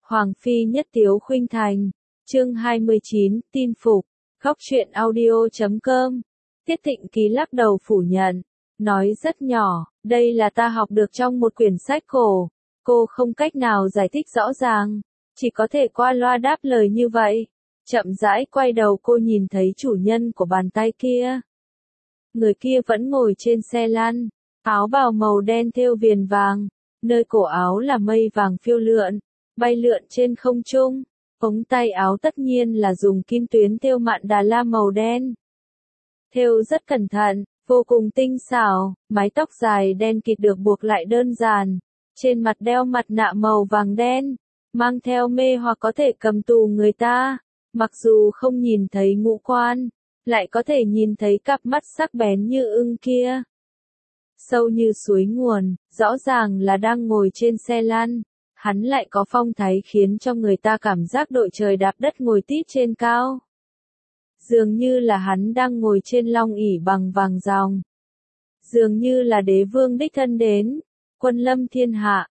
Hoàng phi nhất tiếu khuynh thành. Chương 29, tin phục. Góc truyện audio.com. Tiết Thịnh Ký lắc đầu phủ nhận, nói rất nhỏ, đây là ta học được trong một quyển sách cổ, cô không cách nào giải thích rõ ràng, chỉ có thể qua loa đáp lời như vậy. Chậm rãi quay đầu cô nhìn thấy chủ nhân của bàn tay kia. Người kia vẫn ngồi trên xe lăn, áo bào màu đen thêu viền vàng, nơi cổ áo là mây vàng phiêu lượn, bay lượn trên không trung. Ống tay áo tất nhiên là dùng kim tuyến thêu mạn Đà La màu đen. Thêu rất cẩn thận, vô cùng tinh xảo, mái tóc dài đen kịt được buộc lại đơn giản, trên mặt đeo mặt nạ màu vàng đen, mang theo mê hoặc có thể cầm tù người ta, mặc dù không nhìn thấy ngũ quan, lại có thể nhìn thấy cặp mắt sắc bén như ưng kia. Sâu như suối nguồn, rõ ràng là đang ngồi trên xe lăn. Hắn lại có phong thái khiến cho người ta cảm giác đội trời đạp đất ngồi tít trên cao. Dường như là hắn đang ngồi trên long ỷ bằng vàng ròng. Dường như là đế vương đích thân đến, quân lâm thiên hạ,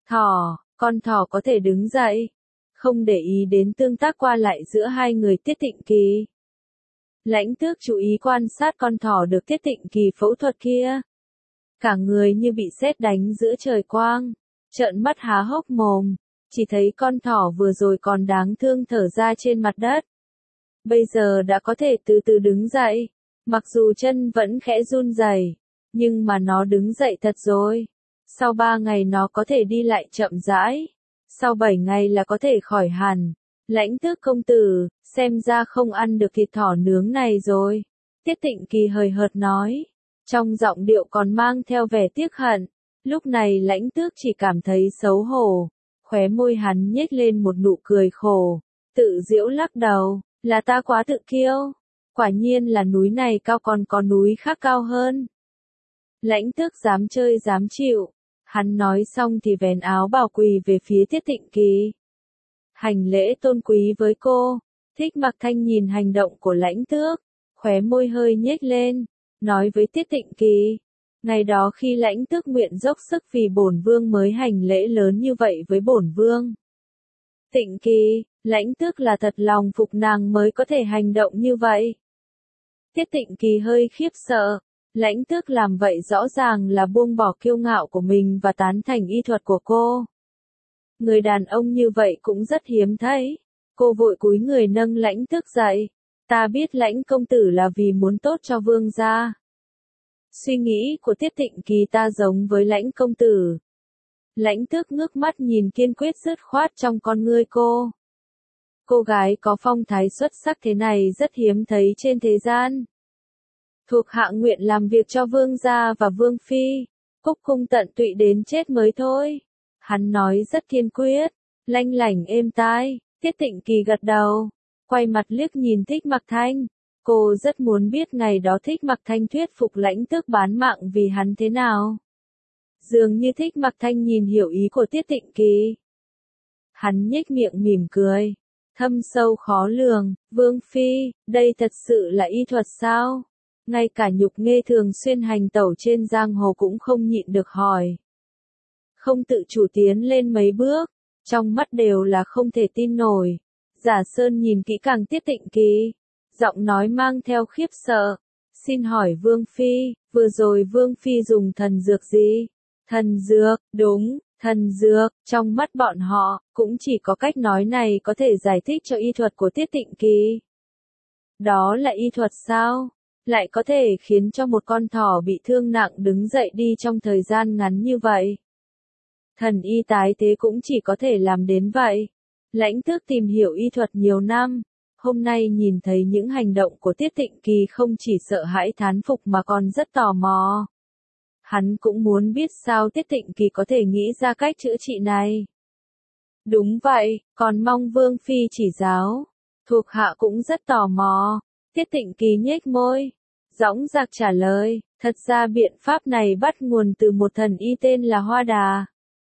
con thỏ có thể đứng dậy. Không để ý đến tương tác qua lại giữa hai người Tiết Thịnh Kỳ. Lãnh Tước chú ý quan sát con thỏ được Tiết Thịnh Kỳ phẫu thuật kia. Cả người như bị sét đánh giữa trời quang. Trợn mắt há hốc mồm, chỉ thấy con thỏ vừa rồi còn đáng thương thở ra trên mặt đất. Bây giờ đã có thể từ từ đứng dậy, mặc dù chân vẫn khẽ run rẩy, nhưng mà nó đứng dậy thật rồi. Sau 3 ngày nó có thể đi lại chậm rãi, sau 7 ngày là có thể khỏi hẳn. Lãnh Tước công tử, xem ra không ăn được thịt thỏ nướng này rồi. Tiết Thịnh Kỳ hời hợt nói, trong giọng điệu còn mang theo vẻ tiếc hận. Lúc này Lãnh Tước chỉ cảm thấy xấu hổ, khóe môi hắn nhếch lên một nụ cười khổ, tự giễu lắc đầu, là ta quá tự kiêu, quả nhiên là núi này cao còn có núi khác cao hơn. Lãnh Tước dám chơi dám chịu, hắn nói xong thì vén áo bào quỳ về phía Tiết Thịnh Kỳ. Hành lễ tôn quý với cô. Thích Mặc Thanh nhìn hành động của Lãnh Tước, khóe môi hơi nhếch lên, nói với Tiết Thịnh Kỳ. Ngày đó khi Lãnh Tước nguyện dốc sức vì bổn vương mới hành lễ lớn như vậy với bổn vương. Thịnh Kỳ, Lãnh Tước là thật lòng phục nàng mới có thể hành động như vậy. Tiết Thịnh Kỳ hơi khiếp sợ, Lãnh Tước làm vậy rõ ràng là buông bỏ kiêu ngạo của mình và tán thành y thuật của cô. Người đàn ông như vậy cũng rất hiếm thấy. Cô vội cúi người nâng Lãnh Tước dậy. Ta biết Lãnh công tử là vì muốn tốt cho vương gia. Suy nghĩ của Tiết Thịnh Kỳ ta giống với Lãnh công tử. Lãnh Tước ngước mắt nhìn kiên quyết dứt khoát trong con ngươi cô. Cô gái có phong thái xuất sắc thế này rất hiếm thấy trên thế gian. Thuộc hạ nguyện làm việc cho vương gia và vương phi, cúc cung tận tụy đến chết mới thôi. Hắn nói rất kiên quyết, lanh lảnh êm tai. Tiết Thịnh Kỳ gật đầu, quay mặt liếc nhìn Thích Mặc Thanh. Cô rất muốn biết ngày đó Thích Mặc Thanh thuyết phục Lãnh Tước bán mạng vì hắn thế nào. Dường như Thích Mặc Thanh nhìn hiểu ý của Tiết Thịnh Kỳ. Hắn nhếch miệng mỉm cười, thâm sâu khó lường, vương phi, đây thật sự là y thuật sao? Ngay cả Nhục Nghê thường xuyên hành tẩu trên giang hồ cũng không nhịn được hỏi. Không tự chủ tiến lên mấy bước, trong mắt đều là không thể tin nổi. Giả Sơn nhìn kỹ càng Tiết Thịnh Kỳ, giọng nói mang theo khiếp sợ. Xin hỏi vương phi, vừa rồi vương phi dùng thần dược gì? Thần dược, đúng, thần dược, trong mắt bọn họ, cũng chỉ có cách nói này có thể giải thích cho y thuật của Tiết Thịnh Kỳ. Đó là y thuật sao? Lại có thể khiến cho một con thỏ bị thương nặng đứng dậy đi trong thời gian ngắn như vậy. Thần y tái thế cũng chỉ có thể làm đến vậy. Lãnh Tước tìm hiểu y thuật nhiều năm, hôm nay nhìn thấy những hành động của Tiết Thịnh Kỳ không chỉ sợ hãi thán phục mà còn rất tò mò. Hắn cũng muốn biết sao Tiết Thịnh Kỳ có thể nghĩ ra cách chữa trị này. Đúng vậy, còn mong vương phi chỉ giáo. Thuộc hạ cũng rất tò mò. Tiết Thịnh Kỳ nhếch môi, dõng dạc trả lời, thật ra biện pháp này bắt nguồn từ một thần y tên là Hoa Đà.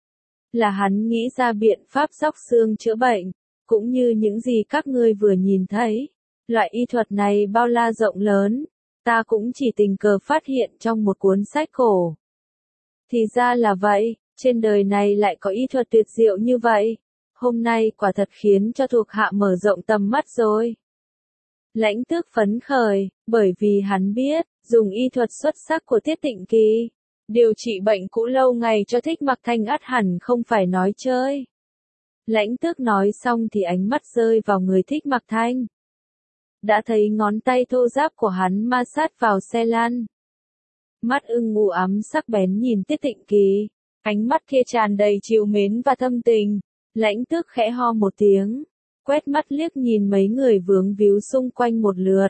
Là hắn nghĩ ra biện pháp xóc xương chữa bệnh, cũng như những gì các ngươi vừa nhìn thấy. Loại y thuật này bao la rộng lớn, ta cũng chỉ tình cờ phát hiện trong một cuốn sách cổ. Thì ra là vậy, trên đời này lại có y thuật tuyệt diệu như vậy. Hôm nay quả thật khiến cho thuộc hạ mở rộng tầm mắt rồi. Lãnh Tước phấn khởi, bởi vì hắn biết, dùng y thuật xuất sắc của Tiết Tịnh Kỳ, điều trị bệnh cũ lâu ngày cho Thích Mặc Thanh ắt hẳn không phải nói chơi. Lãnh Tước nói xong thì ánh mắt rơi vào người Thích Mặc Thanh. Đã thấy ngón tay thô ráp của hắn ma sát vào xe lăn. Mắt ưng u ám sắc bén nhìn Tiết Tịnh Kỳ, ánh mắt kia tràn đầy trìu mến và thâm tình. Lãnh Tước khẽ ho một tiếng, quét mắt liếc nhìn mấy người vướng víu xung quanh một lượt.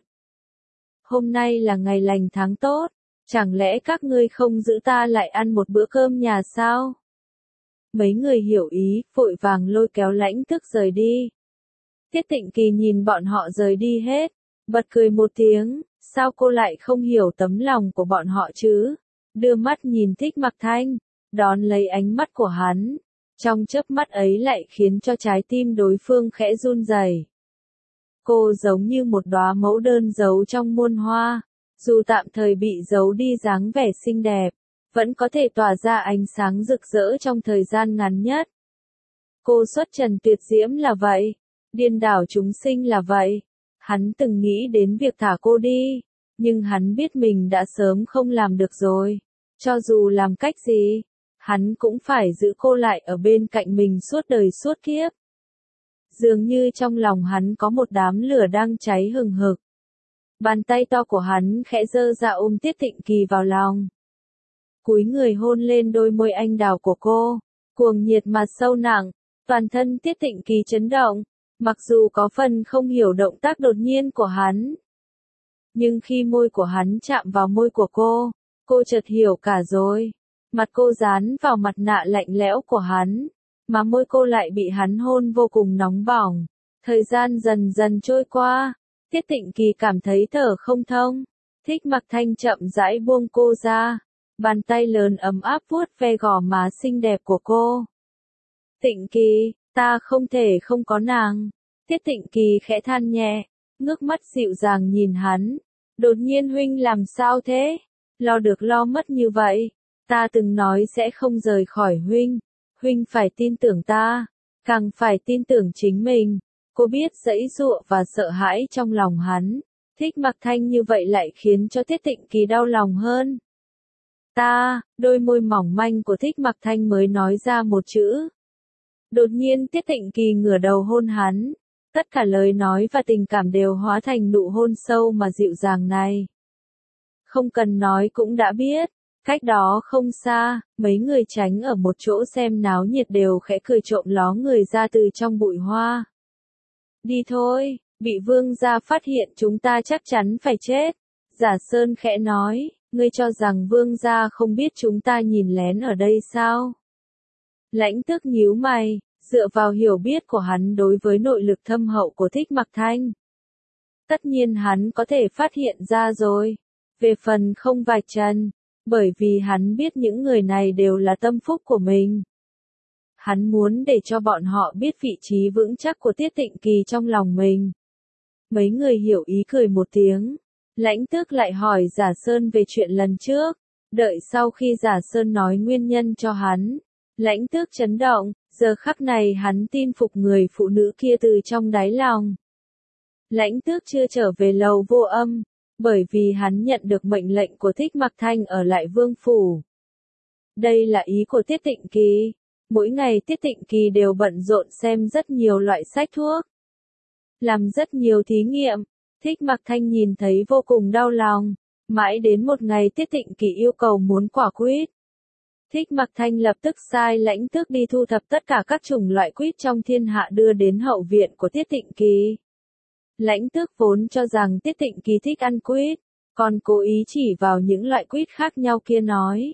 Hôm nay là ngày lành tháng tốt, chẳng lẽ các ngươi không giữ ta lại ăn một bữa cơm nhà sao? Mấy người hiểu ý, vội vàng lôi kéo Lãnh Tước rời đi. Tiết Tịnh Kỳ nhìn bọn họ rời đi hết, bật cười một tiếng, sao cô lại không hiểu tấm lòng của bọn họ chứ? Đưa mắt nhìn Thích Mặc Thanh, đón lấy ánh mắt của hắn. Trong chớp mắt ấy lại khiến cho trái tim đối phương khẽ run rẩy. Cô giống như một đóa mẫu đơn giấu trong muôn hoa, dù tạm thời bị giấu đi dáng vẻ xinh đẹp, vẫn có thể tỏa ra ánh sáng rực rỡ trong thời gian ngắn nhất. Cô xuất trần tuyệt diễm là vậy, điên đảo chúng sinh là vậy. Hắn từng nghĩ đến việc thả cô đi, nhưng hắn biết mình đã sớm không làm được rồi. Cho dù làm cách gì, hắn cũng phải giữ cô lại ở bên cạnh mình suốt đời suốt kiếp. Dường như trong lòng hắn có một đám lửa đang cháy hừng hực. Bàn tay to của hắn khẽ giơ ra ôm Tiết Tịnh Kỳ vào lòng. Cúi người hôn lên đôi môi anh đào của cô, cuồng nhiệt mà sâu nặng, toàn thân Tiết Tịnh Kỳ chấn động, mặc dù có phần không hiểu động tác đột nhiên của hắn. Nhưng khi môi của hắn chạm vào môi của cô chợt hiểu cả rồi. Mặt cô dán vào mặt nạ lạnh lẽo của hắn, mà môi cô lại bị hắn hôn vô cùng nóng bỏng. Thời gian dần dần trôi qua, Tiết Tịnh Kỳ cảm thấy thở không thông. Thích Mặc Thanh chậm rãi buông cô ra, bàn tay lớn ấm áp vuốt ve gò má xinh đẹp của cô. Tịnh Kỳ, ta không thể không có nàng. Tiết Tịnh Kỳ khẽ than nhẹ, ngước mắt dịu dàng nhìn hắn. Đột nhiên huynh làm sao thế? Lo được lo mất như vậy. Ta từng nói sẽ không rời khỏi huynh. Huynh phải tin tưởng ta, càng phải tin tưởng chính mình. Cô biết giãy giụa và sợ hãi trong lòng hắn. Thích Mặc Thanh như vậy lại khiến cho Tiết Tịnh Kỳ đau lòng hơn. Ta, đôi môi mỏng manh của Thích Mặc Thanh mới nói ra một chữ. Đột nhiên Tiết Tịnh Kỳ ngửa đầu hôn hắn. Tất cả lời nói và tình cảm đều hóa thành nụ hôn sâu mà dịu dàng này. Không cần nói cũng đã biết. Cách đó không xa, mấy người tránh ở một chỗ xem náo nhiệt đều khẽ cười trộm ló người ra từ trong bụi hoa. Đi thôi, bị vương gia phát hiện chúng ta chắc chắn phải chết. Giả Sơn khẽ nói, ngươi cho rằng vương gia không biết chúng ta nhìn lén ở đây sao? Lãnh Tước nhíu mày, dựa vào hiểu biết của hắn đối với nội lực thâm hậu của Thích Mặc Thanh. Tất nhiên hắn có thể phát hiện ra rồi. Về phần không vạch trần, bởi vì hắn biết những người này đều là tâm phúc của mình. Hắn muốn để cho bọn họ biết vị trí vững chắc của Tiết Tịnh Kỳ trong lòng mình. Mấy người hiểu ý cười một tiếng. Lãnh Tước lại hỏi Giả Sơn về chuyện lần trước. Đợi sau khi Giả Sơn nói nguyên nhân cho hắn, Lãnh Tước chấn động, giờ khắc này hắn tin phục người phụ nữ kia từ trong đáy lòng. Lãnh Tước chưa trở về lầu Vô Âm, bởi vì hắn nhận được mệnh lệnh của Thích Mặc Thanh ở lại vương phủ. Đây là ý của Tiết Tịnh Kỳ. Mỗi ngày Tiết Tịnh Kỳ đều bận rộn xem rất nhiều loại sách thuốc, làm rất nhiều thí nghiệm. Thích Mặc Thanh nhìn thấy vô cùng đau lòng. Mãi đến một ngày Tiết Tịnh Kỳ yêu cầu muốn quả quýt. Thích Mặc Thanh lập tức sai Lãnh Tước đi thu thập tất cả các chủng loại quýt trong thiên hạ đưa đến hậu viện của Tiết Tịnh Kỳ. Lãnh Tước vốn cho rằng Tiết Tịnh Kỳ thích ăn quýt, còn cố ý chỉ vào những loại quýt khác nhau kia nói.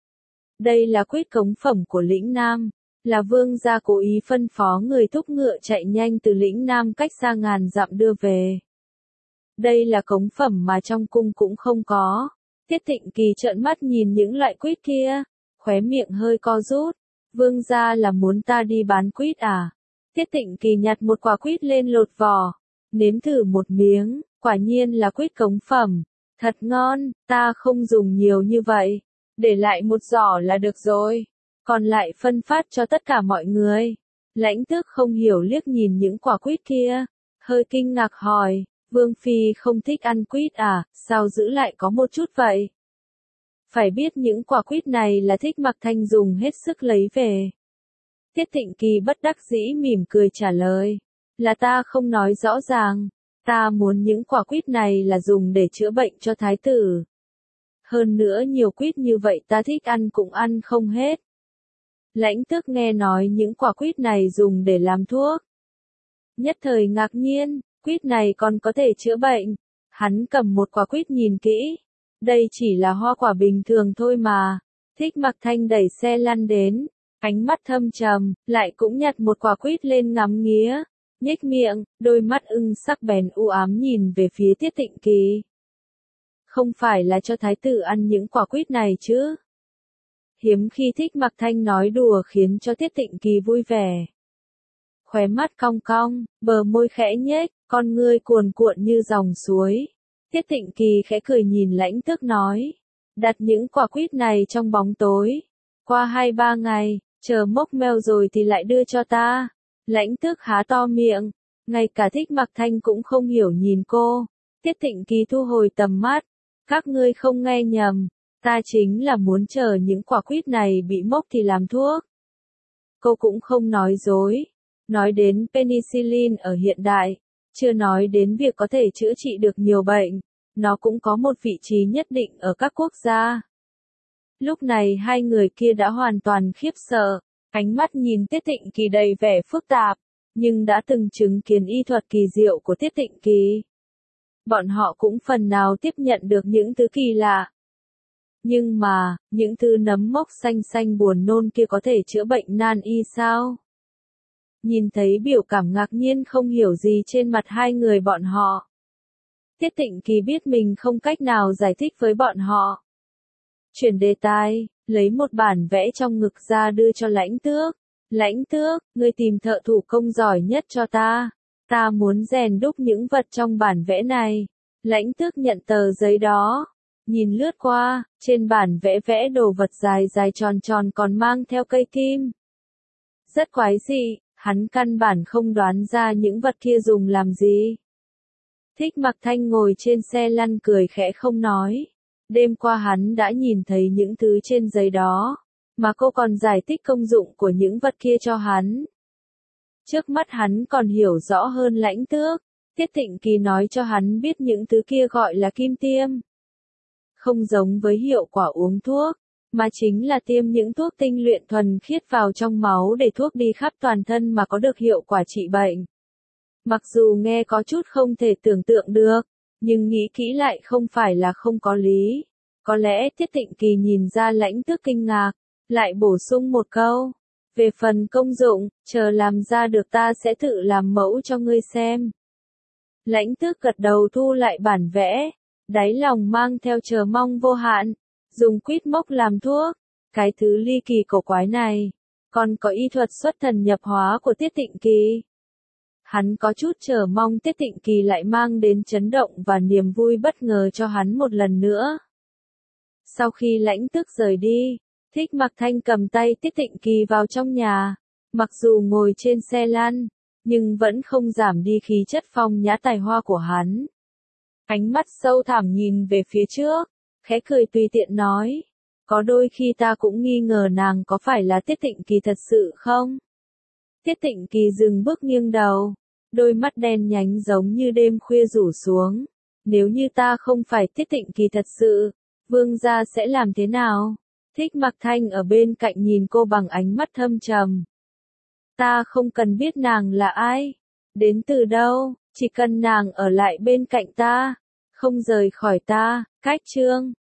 Đây là quýt cống phẩm của lĩnh Nam, là vương gia cố ý phân phó người thúc ngựa chạy nhanh từ lĩnh Nam cách xa ngàn dặm đưa về. Đây là cống phẩm mà trong cung cũng không có. Tiết Tịnh Kỳ trợn mắt nhìn những loại quýt kia, khóe miệng hơi co rút. Vương gia là muốn ta đi bán quýt à? Tiết Tịnh Kỳ nhặt một quả quýt lên lột vỏ, nếm thử một miếng, quả nhiên là quýt cống phẩm. Thật ngon, ta không dùng nhiều như vậy. Để lại một giỏ là được rồi. Còn lại phân phát cho tất cả mọi người. Lãnh Tước không hiểu liếc nhìn những quả quýt kia, hơi kinh ngạc hỏi, Vương Phi không thích ăn quýt à, sao giữ lại có một chút vậy? Phải biết những quả quýt này là Thích Mặc Thanh dùng hết sức lấy về. Tiết Thịnh Kỳ bất đắc dĩ mỉm cười trả lời, là ta không nói rõ ràng, ta muốn những quả quýt này là dùng để chữa bệnh cho thái tử. Hơn nữa nhiều quýt như vậy ta thích ăn cũng ăn không hết. Lãnh Tước nghe nói những quả quýt này dùng để làm thuốc. Nhất thời ngạc nhiên, quýt này còn có thể chữa bệnh. Hắn cầm một quả quýt nhìn kỹ. Đây chỉ là hoa quả bình thường thôi mà. Thích Mặc Thanh đẩy xe lăn đến, ánh mắt thâm trầm, lại cũng nhặt một quả quýt lên ngắm nghía. Nhếch miệng, đôi mắt ưng sắc bén u ám nhìn về phía Tiết Thịnh Kỳ. Không phải là cho thái tử ăn những quả quýt này chứ? Hiếm khi Thích Mặc Thanh nói đùa khiến cho Tiết Thịnh Kỳ vui vẻ. Khóe mắt cong cong, bờ môi khẽ nhếch, con ngươi cuồn cuộn như dòng suối. Tiết Thịnh Kỳ khẽ cười nhìn Lãnh Tước nói, đặt những quả quýt này trong bóng tối. Qua 2-3 ngày, chờ mốc meo rồi thì lại đưa cho ta. Lãnh Tước há to miệng, ngay cả Thích Mặc Thanh cũng không hiểu nhìn cô. Tiết Thịnh Kỳ thu hồi tầm mắt, các ngươi không nghe nhầm, ta chính là muốn chờ những quả quýt này bị mốc thì làm thuốc. Cô cũng không nói dối. Nói đến penicillin ở hiện đại, chưa nói đến việc có thể chữa trị được nhiều bệnh, nó cũng có một vị trí nhất định ở các quốc gia. Lúc này hai người kia đã hoàn toàn khiếp sợ, ánh mắt nhìn Tiết Thịnh Kỳ đầy vẻ phức tạp, nhưng đã từng chứng kiến y thuật kỳ diệu của Tiết Thịnh Kỳ. Bọn họ cũng phần nào tiếp nhận được những thứ kỳ lạ. Nhưng mà, những thứ nấm mốc xanh xanh buồn nôn kia có thể chữa bệnh nan y sao? Nhìn thấy biểu cảm ngạc nhiên không hiểu gì trên mặt hai người bọn họ. Tiết Thịnh Kỳ biết mình không cách nào giải thích với bọn họ. Chuyển đề tài, lấy một bản vẽ trong ngực ra đưa cho Lãnh Tước. Lãnh Tước, ngươi tìm thợ thủ công giỏi nhất cho ta. Ta muốn rèn đúc những vật trong bản vẽ này. Lãnh Tước nhận tờ giấy đó. Nhìn lướt qua, trên bản vẽ vẽ đồ vật dài dài tròn tròn còn mang theo cây kim. Rất quái dị, hắn căn bản không đoán ra những vật kia dùng làm gì. Thích Mặc Thanh ngồi trên xe lăn cười khẽ không nói. Đêm qua hắn đã nhìn thấy những thứ trên giấy đó, mà cô còn giải thích công dụng của những vật kia cho hắn. Trước mắt hắn còn hiểu rõ hơn Lãnh Tước. Tiết Thịnh Kỳ nói cho hắn biết những thứ kia gọi là kim tiêm. Không giống với hiệu quả uống thuốc, mà chính là tiêm những thuốc tinh luyện thuần khiết vào trong máu để thuốc đi khắp toàn thân mà có được hiệu quả trị bệnh. Mặc dù nghe có chút không thể tưởng tượng được, nhưng nghĩ kỹ lại không phải là không có lý. Có lẽ Tiết Thịnh Kỳ nhìn ra Lãnh Tước kinh ngạc, lại bổ sung một câu. Về phần công dụng, chờ làm ra được ta sẽ tự làm mẫu cho ngươi xem. Lãnh Tước gật đầu thu lại bản vẽ, đáy lòng mang theo chờ mong vô hạn. Dùng quýt mốc làm thuốc, cái thứ ly kỳ cổ quái này, còn có y thuật xuất thần nhập hóa của Tiết Thịnh Kỳ. Hắn có chút chờ mong Tiết Thịnh Kỳ lại mang đến chấn động và niềm vui bất ngờ cho hắn một lần nữa. Sau khi Lãnh Tước rời đi, Thích Mặc Thanh cầm tay Tiết Thịnh Kỳ vào trong nhà. Mặc dù ngồi trên xe lăn, nhưng vẫn không giảm đi khí chất phong nhã tài hoa của hắn. Ánh mắt sâu thẳm nhìn về phía trước, khẽ cười tùy tiện nói. Có đôi khi ta cũng nghi ngờ nàng có phải là Tiết Thịnh Kỳ thật sự không? Tiết Thịnh Kỳ dừng bước nghiêng đầu, đôi mắt đen nhánh giống như đêm khuya rủ xuống. Nếu như ta không phải Tiết Thịnh Kỳ thật sự, vương gia sẽ làm thế nào? Thích Mặc Thanh ở bên cạnh nhìn cô bằng ánh mắt thâm trầm. Ta không cần biết nàng là ai, đến từ đâu, chỉ cần nàng ở lại bên cạnh ta, không rời khỏi ta. Cách chương